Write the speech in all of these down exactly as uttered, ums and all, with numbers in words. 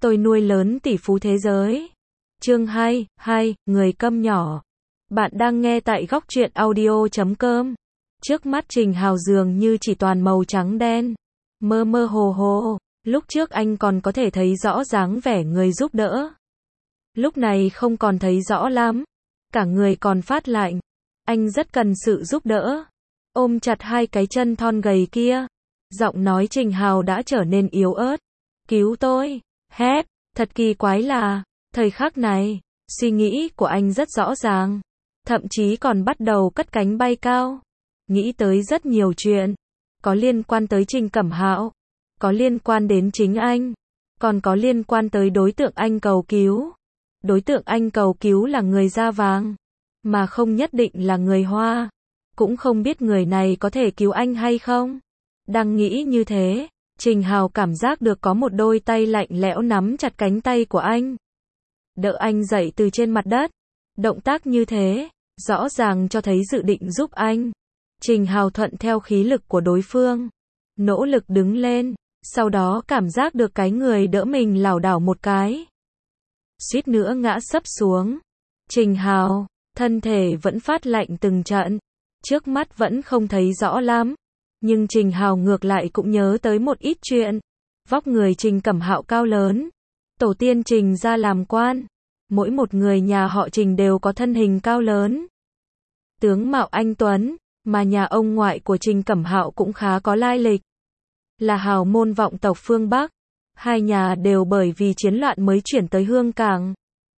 Tôi nuôi lớn tỷ phú thế giới. Chương hai, hai, người câm nhỏ. Bạn đang nghe tại góc truyện audio chấm com. Trước mắt Trình Hào dường như chỉ toàn màu trắng đen. Mơ mơ hồ hồ. Lúc trước anh còn có thể thấy rõ dáng vẻ người giúp đỡ. Lúc này không còn thấy rõ lắm. Cả người còn phát lạnh. Anh rất cần sự giúp đỡ. Ôm chặt hai cái chân thon gầy kia. Giọng nói Trình Hào đã trở nên yếu ớt. Cứu tôi. Hét. Thật kỳ quái là, thời khắc này, suy nghĩ của anh rất rõ ràng. Thậm chí còn bắt đầu cất cánh bay cao. Nghĩ tới rất nhiều chuyện. Có liên quan tới Trình Cẩm Hạo. Có liên quan đến chính anh. Còn có liên quan tới đối tượng anh cầu cứu. Đối tượng anh cầu cứu là người da vàng. Mà không nhất định là người Hoa. Cũng không biết người này có thể cứu anh hay không. Đang nghĩ như thế, Trình Hào cảm giác được có một đôi tay lạnh lẽo nắm chặt cánh tay của anh. Đỡ anh dậy từ trên mặt đất. Động tác như thế, rõ ràng cho thấy dự định giúp anh. Trình Hào thuận theo khí lực của đối phương. Nỗ lực đứng lên, sau đó cảm giác được cái người đỡ mình lảo đảo một cái. Suýt nữa ngã sấp xuống. Trình Hào, thân thể vẫn phát lạnh từng trận. Trước mắt vẫn không thấy rõ lắm. Nhưng Trình Hào ngược lại cũng nhớ tới một ít chuyện. Vóc người Trình Cẩm Hạo cao lớn. Tổ tiên Trình ra làm quan. Mỗi một người nhà họ Trình đều có thân hình cao lớn. Tướng mạo anh tuấn, mà nhà ông ngoại của Trình Cẩm Hạo cũng khá có lai lịch. Là hào môn vọng tộc phương Bắc. Hai nhà đều bởi vì chiến loạn mới chuyển tới Hương Cảng.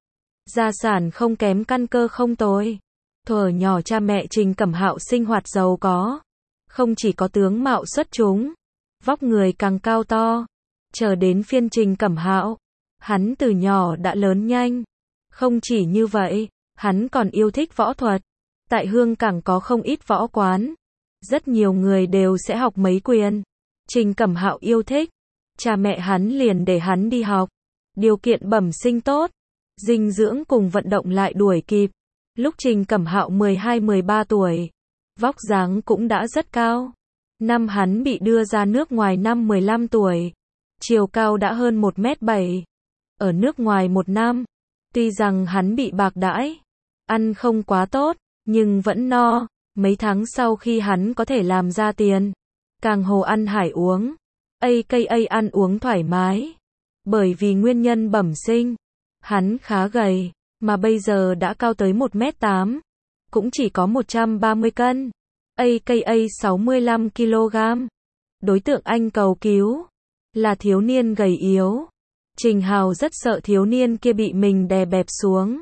Gia sản không kém, căn cơ không tồi. Thuở nhỏ cha mẹ Trình Cẩm Hạo sinh hoạt giàu có. Không chỉ có tướng mạo xuất chúng, vóc người càng cao to. Chờ đến phiên Trình Cẩm Hạo, hắn từ nhỏ đã lớn nhanh. Không chỉ như vậy, hắn còn yêu thích võ thuật. Tại Hương Cảng có không ít võ quán. Rất nhiều người đều sẽ học mấy quyền. Trình Cẩm Hạo yêu thích. Cha mẹ hắn liền để hắn đi học. Điều kiện bẩm sinh tốt. Dinh dưỡng cùng vận động lại đuổi kịp. Lúc Trình Cẩm Hạo mười hai mười ba tuổi. Vóc dáng cũng đã rất cao. Năm hắn bị đưa ra nước ngoài năm mười lăm tuổi. Chiều cao đã hơn một mét bảy. Ở nước ngoài một năm. Tuy rằng hắn bị bạc đãi. Ăn không quá tốt. Nhưng vẫn no. Mấy tháng sau khi hắn có thể làm ra tiền. Càng hồ ăn hải uống. a ca a ăn uống thoải mái. Bởi vì nguyên nhân bẩm sinh. Hắn khá gầy. Mà bây giờ đã cao tới một mét tám. Cũng chỉ có một trăm ba mươi cân. a ca a sáu mươi lăm ki lô gam. Đối tượng anh cầu cứu. Là thiếu niên gầy yếu. Trình Hào rất sợ thiếu niên kia bị mình đè bẹp xuống.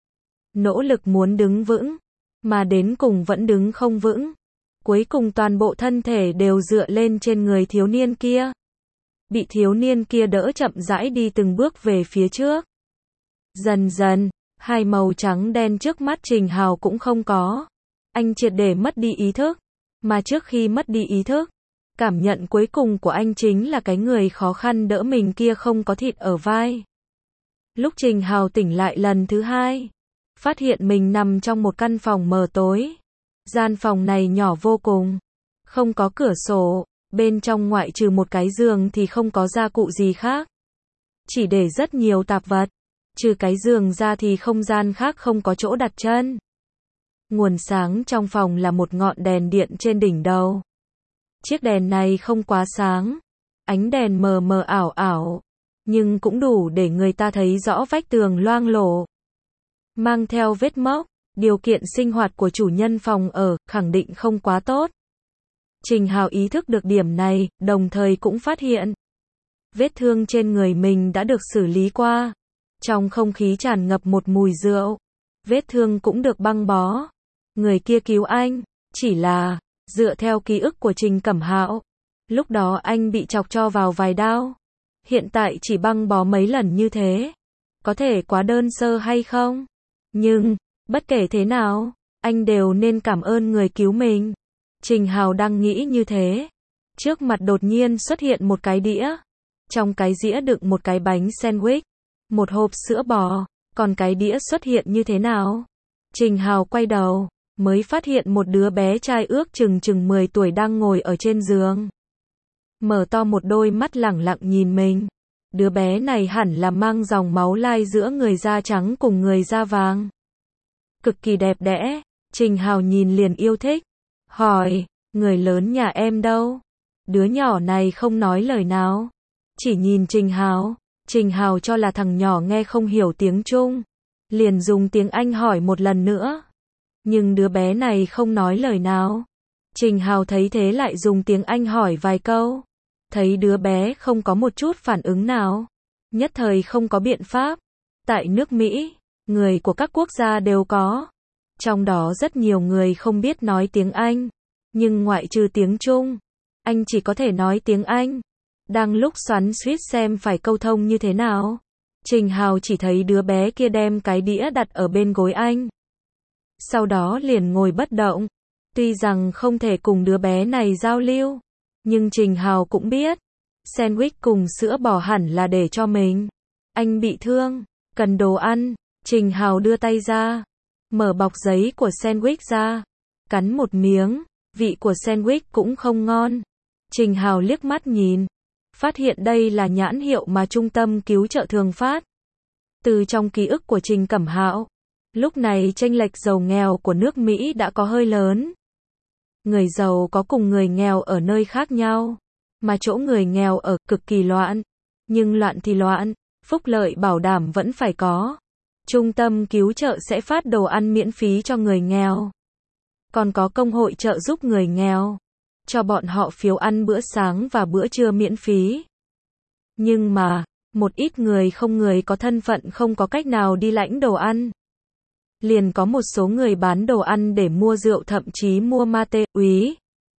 Nỗ lực muốn đứng vững. Mà đến cùng vẫn đứng không vững. Cuối cùng toàn bộ thân thể đều dựa lên trên người thiếu niên kia. Bị thiếu niên kia đỡ chậm rãi đi từng bước về phía trước. Dần dần, hai màu trắng đen trước mắt Trình Hào cũng không có. Anh triệt để mất đi ý thức. Mà trước khi mất đi ý thức, cảm nhận cuối cùng của anh chính là cái người khó khăn đỡ mình kia không có thịt ở vai. Lúc Trình Hào tỉnh lại lần thứ hai, phát hiện mình nằm trong một căn phòng mờ tối. Gian phòng này nhỏ vô cùng. Không có cửa sổ. Bên trong ngoại trừ một cái giường thì không có gia cụ gì khác. Chỉ để rất nhiều tạp vật. Trừ cái giường ra thì không gian khác không có chỗ đặt chân. Nguồn sáng trong phòng là một ngọn đèn điện trên đỉnh đầu. Chiếc đèn này không quá sáng. Ánh đèn mờ mờ ảo ảo. Nhưng cũng đủ để người ta thấy rõ vách tường loang lổ. Mang theo vết mốc. Điều kiện sinh hoạt của chủ nhân phòng ở, khẳng định không quá tốt. Trình Hào ý thức được điểm này, đồng thời cũng phát hiện. Vết thương trên người mình đã được xử lý qua. Trong không khí tràn ngập một mùi rượu. Vết thương cũng được băng bó. Người kia cứu anh, chỉ là, dựa theo ký ức của Trình Cẩm Hạo. Lúc đó anh bị chọc cho vào vài đao. Hiện tại chỉ băng bó mấy lần như thế. Có thể quá đơn sơ hay không? Nhưng, bất kể thế nào, anh đều nên cảm ơn người cứu mình. Trình Hào đang nghĩ như thế. Trước mặt đột nhiên xuất hiện một cái đĩa. Trong cái dĩa đựng một cái bánh sandwich. Một hộp sữa bò. Còn cái đĩa xuất hiện như thế nào? Trình Hào quay đầu. Mới phát hiện một đứa bé trai ước chừng chừng mười tuổi đang ngồi ở trên giường. Mở to một đôi mắt lẳng lặng nhìn mình. Đứa bé này hẳn là mang dòng máu lai giữa người da trắng cùng người da vàng. Cực kỳ đẹp đẽ, Trình Hào nhìn liền yêu thích. Hỏi, người lớn nhà em đâu? Đứa nhỏ này không nói lời nào. Chỉ nhìn Trình Hào. Trình Hào cho là thằng nhỏ nghe không hiểu tiếng Trung. Liền dùng tiếng Anh hỏi một lần nữa. Nhưng đứa bé này không nói lời nào. Trình Hào thấy thế lại dùng tiếng Anh hỏi vài câu. Thấy đứa bé không có một chút phản ứng nào. Nhất thời không có biện pháp. Tại nước Mỹ, người của các quốc gia đều có. Trong đó rất nhiều người không biết nói tiếng Anh. Nhưng ngoại trừ tiếng Trung, anh chỉ có thể nói tiếng Anh. Đang lúc xoắn xuýt xem phải câu thông như thế nào. Trình Hào chỉ thấy đứa bé kia đem cái đĩa đặt ở bên gối anh. Sau đó liền ngồi bất động. Tuy rằng không thể cùng đứa bé này giao lưu. Nhưng Trình Hào cũng biết. Sandwich cùng sữa bò hẳn là để cho mình. Anh bị thương, cần đồ ăn. Trình Hào đưa tay ra. Mở bọc giấy của sandwich ra. Cắn một miếng. Vị của sandwich cũng không ngon. Trình Hào liếc mắt nhìn. Phát hiện đây là nhãn hiệu mà trung tâm cứu trợ thường phát. Từ trong ký ức của Trình Cẩm Hạo, lúc này chênh lệch giàu nghèo của nước Mỹ đã có hơi lớn. Người giàu có cùng người nghèo ở nơi khác nhau, mà chỗ người nghèo ở cực kỳ loạn. Nhưng loạn thì loạn, phúc lợi bảo đảm vẫn phải có. Trung tâm cứu trợ sẽ phát đồ ăn miễn phí cho người nghèo. Còn có công hội trợ giúp người nghèo. Cho bọn họ phiếu ăn bữa sáng và bữa trưa miễn phí. Nhưng mà, một ít người không người có thân phận không có cách nào đi lãnh đồ ăn. Liền có một số người bán đồ ăn để mua rượu thậm chí mua ma túy.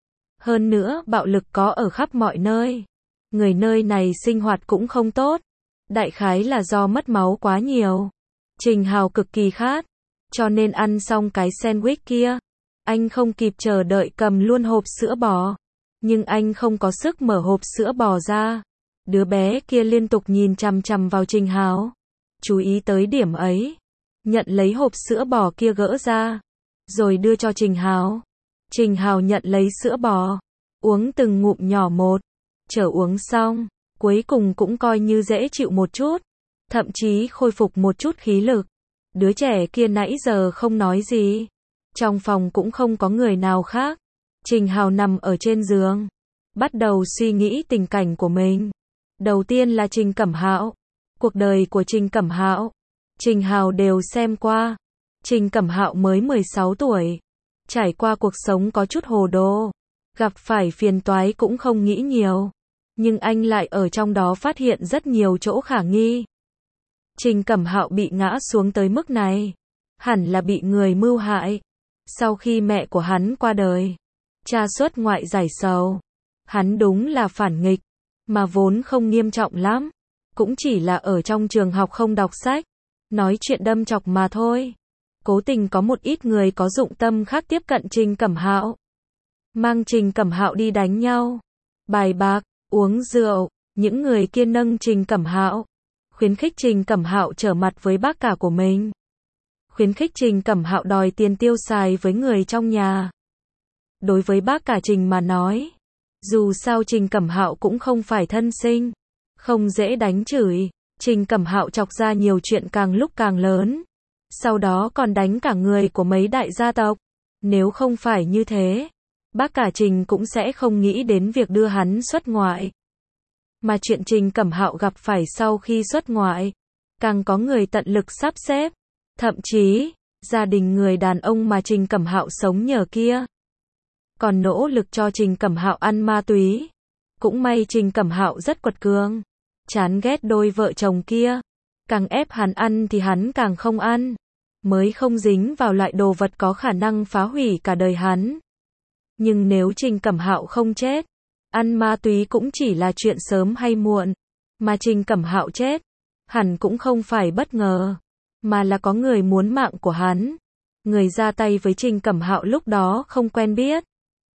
Hơn nữa, bạo lực có ở khắp mọi nơi. Người nơi này sinh hoạt cũng không tốt. Đại khái là do mất máu quá nhiều. Trình Hào cực kỳ khát, cho nên ăn xong cái sandwich kia. Anh không kịp chờ đợi cầm luôn hộp sữa bò. Nhưng anh không có sức mở hộp sữa bò ra. Đứa bé kia liên tục nhìn chằm chằm vào Trình Hào. Chú ý tới điểm ấy. Nhận lấy hộp sữa bò kia gỡ ra. Rồi đưa cho Trình Hào. Trình Hào nhận lấy sữa bò. Uống từng ngụm nhỏ một. Chờ uống xong. Cuối cùng cũng coi như dễ chịu một chút. Thậm chí khôi phục một chút khí lực. Đứa trẻ kia nãy giờ không nói gì. Trong phòng cũng không có người nào khác. Trình Hào nằm ở trên giường. Bắt đầu suy nghĩ tình cảnh của mình. Đầu tiên là Trình Cẩm Hạo. Cuộc đời của Trình Cẩm Hạo, Trình Hào đều xem qua. Trình Cẩm Hạo mới mười sáu tuổi. Trải qua cuộc sống có chút hồ đồ. Gặp phải phiền toái cũng không nghĩ nhiều. Nhưng anh lại ở trong đó phát hiện rất nhiều chỗ khả nghi. Trình Cẩm Hạo bị ngã xuống tới mức này. Hẳn là bị người mưu hại. Sau khi mẹ của hắn qua đời, cha xuất ngoại giải sầu. Hắn đúng là phản nghịch, mà vốn không nghiêm trọng lắm. Cũng chỉ là ở trong trường học không đọc sách, nói chuyện đâm chọc mà thôi. Cố tình có một ít người có dụng tâm khác tiếp cận Trình Cẩm Hạo. Mang Trình Cẩm Hạo đi đánh nhau, bài bạc, uống rượu. Những người kia nâng Trình Cẩm Hạo, khuyến khích Trình Cẩm Hạo trở mặt với bác cả của mình. Khuyến khích Trình Cẩm Hạo đòi tiền tiêu xài với người trong nhà. Đối với bác cả Trình mà nói, dù sao Trình Cẩm Hạo cũng không phải thân sinh, không dễ đánh chửi. Trình Cẩm Hạo chọc ra nhiều chuyện càng lúc càng lớn. Sau đó còn đánh cả người của mấy đại gia tộc. Nếu không phải như thế, bác cả Trình cũng sẽ không nghĩ đến việc đưa hắn xuất ngoại. Mà chuyện Trình Cẩm Hạo gặp phải sau khi xuất ngoại, càng có người tận lực sắp xếp. Thậm chí, gia đình người đàn ông mà Trình Cẩm Hạo sống nhờ kia, còn nỗ lực cho Trình Cẩm Hạo ăn ma túy. Cũng may Trình Cẩm Hạo rất quật cường, chán ghét đôi vợ chồng kia. Càng ép hắn ăn thì hắn càng không ăn. Mới không dính vào loại đồ vật có khả năng phá hủy cả đời hắn. Nhưng nếu Trình Cẩm Hạo không chết, ăn ma túy cũng chỉ là chuyện sớm hay muộn. Mà Trình Cẩm Hạo chết, hẳn cũng không phải bất ngờ, mà là có người muốn mạng của hắn. Người ra tay với Trình Cẩm Hạo lúc đó không quen biết.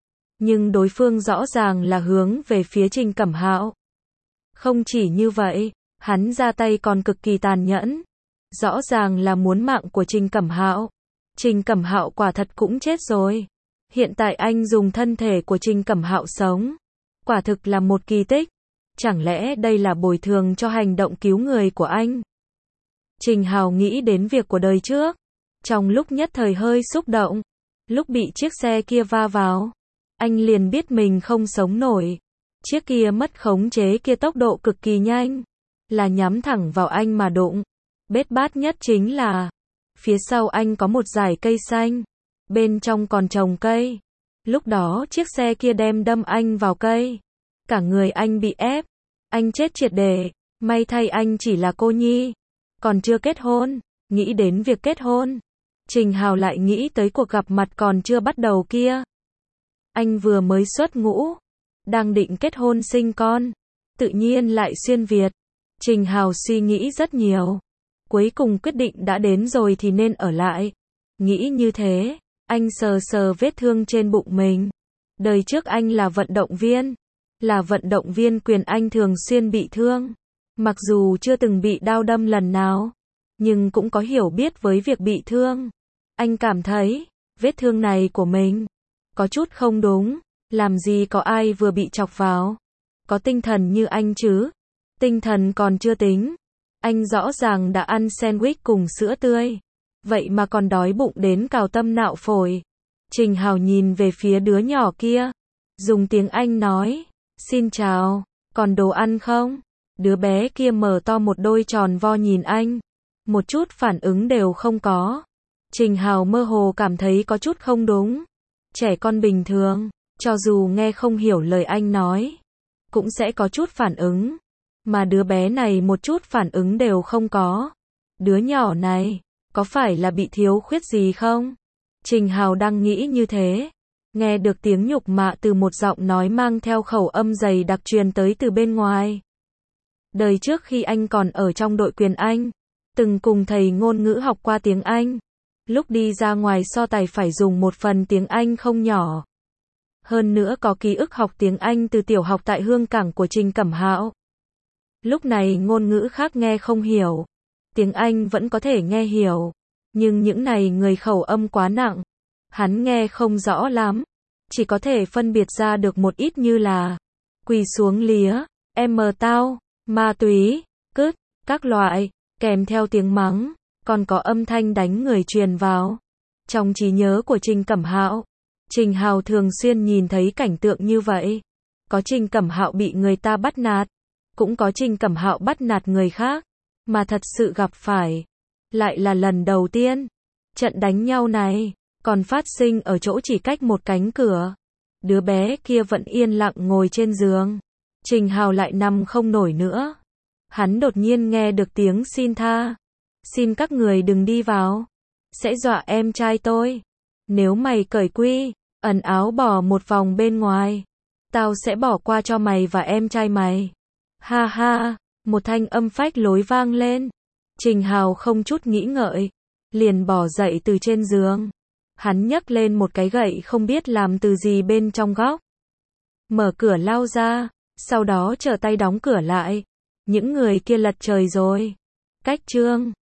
Nhưng đối phương rõ ràng là hướng về phía Trình Cẩm Hạo. Không chỉ như vậy, hắn ra tay còn cực kỳ tàn nhẫn. Rõ ràng là muốn mạng của Trình Cẩm Hạo. Trình Cẩm Hạo quả thật cũng chết rồi. Hiện tại anh dùng thân thể của Trình Cẩm Hạo sống. Quả thực là một kỳ tích. Chẳng lẽ đây là bồi thường cho hành động cứu người của anh? Trình Hào nghĩ đến việc của đời trước. Trong lúc nhất thời hơi xúc động, lúc bị chiếc xe kia va vào, anh liền biết mình không sống nổi. Chiếc kia mất khống chế kia tốc độ cực kỳ nhanh, là nhắm thẳng vào anh mà đụng. Bết bát nhất chính là, phía sau anh có một dải cây xanh, bên trong còn trồng cây. Lúc đó chiếc xe kia đem đâm anh vào cây. Cả người anh bị ép, anh chết triệt để. May thay anh chỉ là cô nhi, còn chưa kết hôn. Nghĩ đến việc kết hôn, Trình Hào lại nghĩ tới cuộc gặp mặt còn chưa bắt đầu kia. Anh vừa mới xuất ngũ, đang định kết hôn sinh con, tự nhiên lại xuyên Việt. Trình Hào suy nghĩ rất nhiều, cuối cùng quyết định đã đến rồi thì nên ở lại. Nghĩ như thế, anh sờ sờ vết thương trên bụng mình. Đời trước anh là vận động viên, là vận động viên quyền anh thường xuyên bị thương. Mặc dù chưa từng bị đao đâm lần nào, nhưng cũng có hiểu biết với việc bị thương. Anh cảm thấy, vết thương này của mình có chút không đúng. Làm gì có ai vừa bị chọc vào có tinh thần như anh chứ. Tinh thần còn chưa tính, anh rõ ràng đã ăn sandwich cùng sữa tươi, vậy mà còn đói bụng đến cào tâm nạo phổi. Trình Hào nhìn về phía đứa nhỏ kia, dùng tiếng Anh nói, xin chào, còn đồ ăn không? Đứa bé kia mở to một đôi tròn vo nhìn anh, một chút phản ứng đều không có. Trình Hào mơ hồ cảm thấy có chút không đúng. Trẻ con bình thường, cho dù nghe không hiểu lời anh nói, cũng sẽ có chút phản ứng. Mà đứa bé này một chút phản ứng đều không có. Đứa nhỏ này, có phải là bị thiếu khuyết gì không? Trình Hào đang nghĩ như thế. Nghe được tiếng nhục mạ từ một giọng nói mang theo khẩu âm dày đặc truyền tới từ bên ngoài. Đời trước khi anh còn ở trong đội quyền Anh, từng cùng thầy ngôn ngữ học qua tiếng Anh. Lúc đi ra ngoài so tài phải dùng một phần tiếng Anh không nhỏ. Hơn nữa có ký ức học tiếng Anh từ tiểu học tại Hương Cảng của Trình Cẩm Hạo. Lúc này ngôn ngữ khác nghe không hiểu, tiếng Anh vẫn có thể nghe hiểu, nhưng những này người khẩu âm quá nặng, hắn nghe không rõ lắm, chỉ có thể phân biệt ra được một ít như là quỳ xuống lía, em mờ tao, ma túy, cứt, các loại, kèm theo tiếng mắng, còn có âm thanh đánh người truyền vào. Trong trí nhớ của Trình Cẩm Hạo, Trình Hào thường xuyên nhìn thấy cảnh tượng như vậy. Có Trình Cẩm Hạo bị người ta bắt nạt, cũng có Trình Cẩm Hạo bắt nạt người khác, mà thật sự gặp phải lại là lần đầu tiên. Trận đánh nhau này còn phát sinh ở chỗ chỉ cách một cánh cửa. Đứa bé kia vẫn yên lặng ngồi trên giường, Trình Hào lại nằm không nổi nữa. Hắn đột nhiên nghe được tiếng xin tha. Xin các người đừng đi vào, sẽ dọa em trai tôi. Nếu mày cởi quy, ẩn áo bỏ một vòng bên ngoài, tao sẽ bỏ qua cho mày và em trai mày. Ha ha, một thanh âm phách lối vang lên. Trình Hào không chút nghĩ ngợi, liền bỏ dậy từ trên giường. Hắn nhấc lên một cái gậy không biết làm từ gì bên trong góc. Mở cửa lao ra, sau đó trở tay đóng cửa lại. Những người kia lật trời rồi. Cách chương